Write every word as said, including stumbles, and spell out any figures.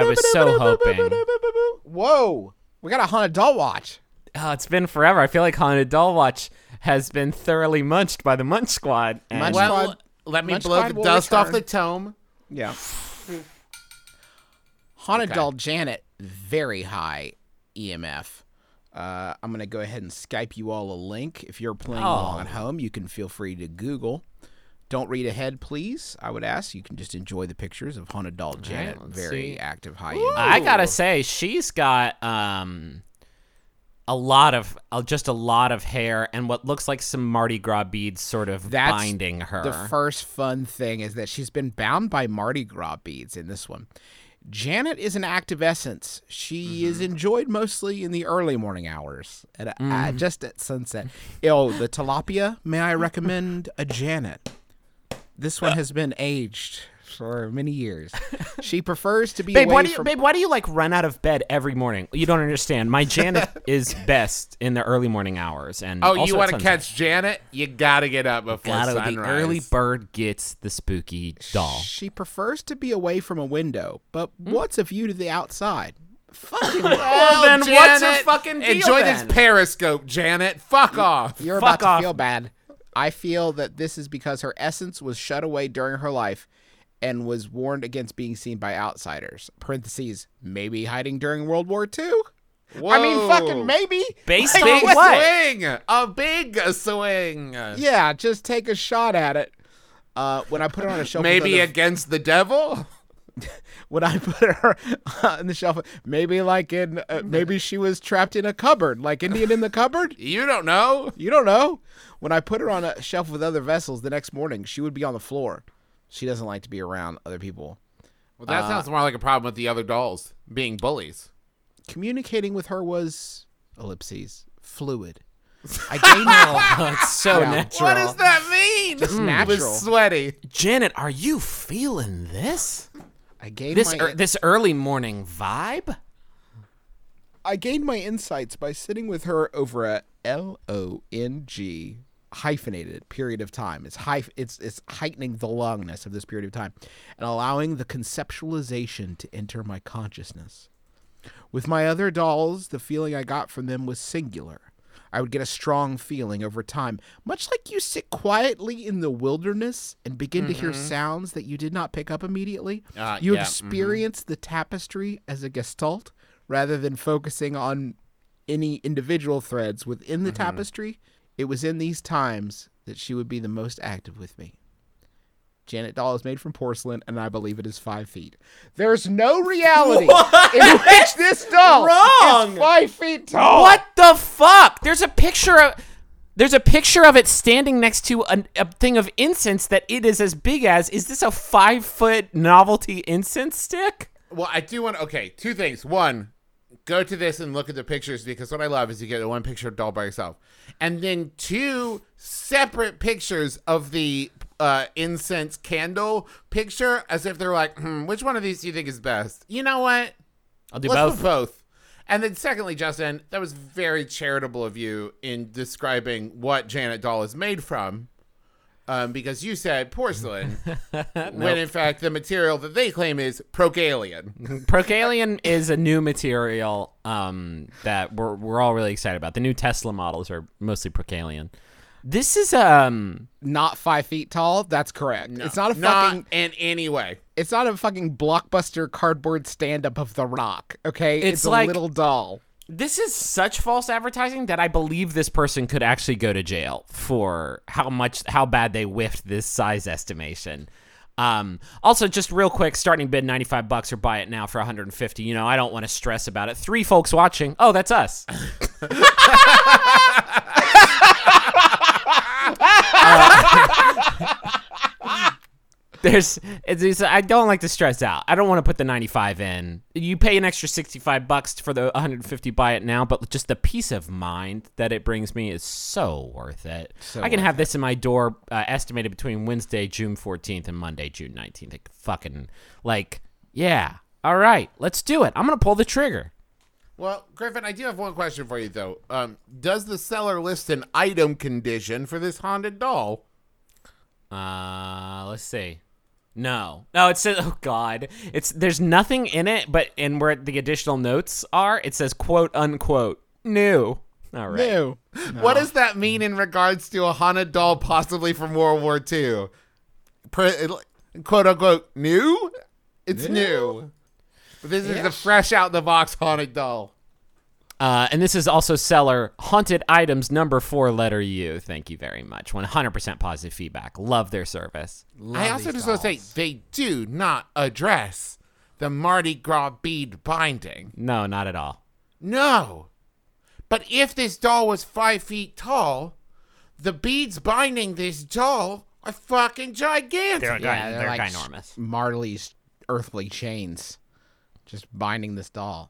was so hoping. Whoa. We got a haunted doll watch. Oh, it's been forever. I feel like Haunted Doll Watch has been thoroughly munched by the Munch Squad. And Munch Well, Squad- let me Munch blow Squad the will dust off return. the tome. Yeah. Haunted Okay. doll Janet, very high E M F. Uh, I'm going to go ahead and Skype you all a link. If you're playing Oh. along at home, you can feel free to Google. Don't read ahead, please. I would ask. You can just enjoy the pictures of Haunted doll Janet. let's Very see. active, high Ooh. end. I gotta say, she's got um a lot of uh, just a lot of hair and what looks like some Mardi Gras beads sort of That's binding her. The first fun thing is that she's been bound by Mardi Gras beads in this one. Janet is an active essence. She is enjoyed mostly in the early morning hours, at, uh, just at sunset. Oh, the tilapia, may I recommend a Janet? This one has been aged for many years. She prefers to be Babe, away why do you, from... babe, why do you like run out of bed every morning? You don't understand. My Janet is best in the early morning hours, and Oh, also you at want to sunset. catch Janet? You gotta get up before Gotta- sunrise. the early bird gets the spooky doll. She prefers to be away from a window, but Hmm? what's a view to the outside? Fucking Well, then Janet, what's her fucking deal Enjoy then? this Periscope, Janet. Fuck off. You're Fuck about off. to feel bad. I feel that this is because her essence was shut away during her life and was warned against being seen by outsiders. Parentheses, maybe hiding during World War Two? I mean, Whoa. fucking maybe. Based Like, on Big what? swing. A big swing. Yeah, just take a shot at it. Uh, when I put her on a shelf, with Maybe other- against the devil? when I put her uh, in the shelf, maybe like in, uh, maybe she was trapped in a cupboard, like Indian in the cupboard. You don't know. You don't know. When I put her on a shelf with other vessels, the next morning she would be on the floor. She doesn't like to be around other people. Well, that Uh, sounds more like a problem with the other dolls being bullies. Communicating with her was ellipses fluid. I gained Oh, it's so Yeah. natural. What does that mean? Just It natural. was sweaty. Janet, are you feeling this? I gained This my er, this early morning vibe? I gained my insights by sitting with her over a L O N G hyphenated period of time. It's hyph- it's it's heightening the longness of this period of time and allowing the conceptualization to enter my consciousness. With my other dolls, the feeling I got from them was singular. I would get a strong feeling over time, much like you sit quietly in the wilderness and begin to hear sounds that you did not pick up immediately. Uh, you yeah, experience the tapestry as a gestalt rather than focusing on any individual threads within the tapestry. It was in these times that she would be the most active with me. Janet doll is made from porcelain, and I believe it is five feet. There's no reality in which this doll Wrong! is five feet tall. What the fuck? There's a picture of there's a picture of it standing next to a, a thing of incense that it is as big as. Is this a five foot novelty incense stick? Well, I do want to. Okay, two things. One, go to this and look at the pictures because what I love is you get one picture of doll by yourself. And then two separate pictures of the uh, incense candle picture as if they're like, hmm, which one of these do you think is best? You know what? I'll do Let's both. put both. And then secondly, Justin, that was very charitable of you in describing what Janet doll is made from. Um, because you said porcelain, when in fact the material that they claim is Procalian. Procalian is a new material um, that we're we're all really excited about. The new Tesla models are mostly Procalian. This is um Not five feet tall. That's correct. No, it's not a not fucking. in any way. It's not a fucking blockbuster cardboard stand-up of The Rock. Okay, It's a like- little doll. this is such false advertising that I believe this person could actually go to jail for how much how bad they whiffed this size estimation. Um, also, just real quick, starting bid ninety-five bucks or buy it now for one hundred fifty. You know, I don't want to stress about it. Three folks watching. Oh, that's us. There's, it's, it's, I don't like to stress out. I don't want to put the ninety-five in. You pay an extra sixty-five bucks for the one hundred fifty buy it now, but just the peace of mind that it brings me is so worth it. So I can worth have this in my door uh, estimated between Wednesday, June fourteenth and Monday, June nineteenth. Like, fucking, like, yeah. All right, let's do it. I'm going to pull the trigger. Well, Griffin, I do have one question for you, though. Um, does the seller list an item condition for this haunted doll? Uh, let's see. No, no. It says, "Oh God." It's there's nothing in it, but and where the additional notes are, it says "quote unquote new." All right. New. What does that mean in regards to a haunted doll possibly from World War Two? Pre- quote unquote new? It's new. New. But this is Yeah. the fresh out the box haunted doll. Uh, and this is also seller Haunted Items number four letter U. Thank you very much. one hundred percent positive feedback. Love their service. Love I also these just want to say dolls. they do not address the Mardi Gras bead binding. No, not at all. No. But if this doll was five feet tall, the beads binding this doll are fucking gigantic. They're, Yeah, they're, they're like ginormous. Marley's earthly chains, just binding this doll.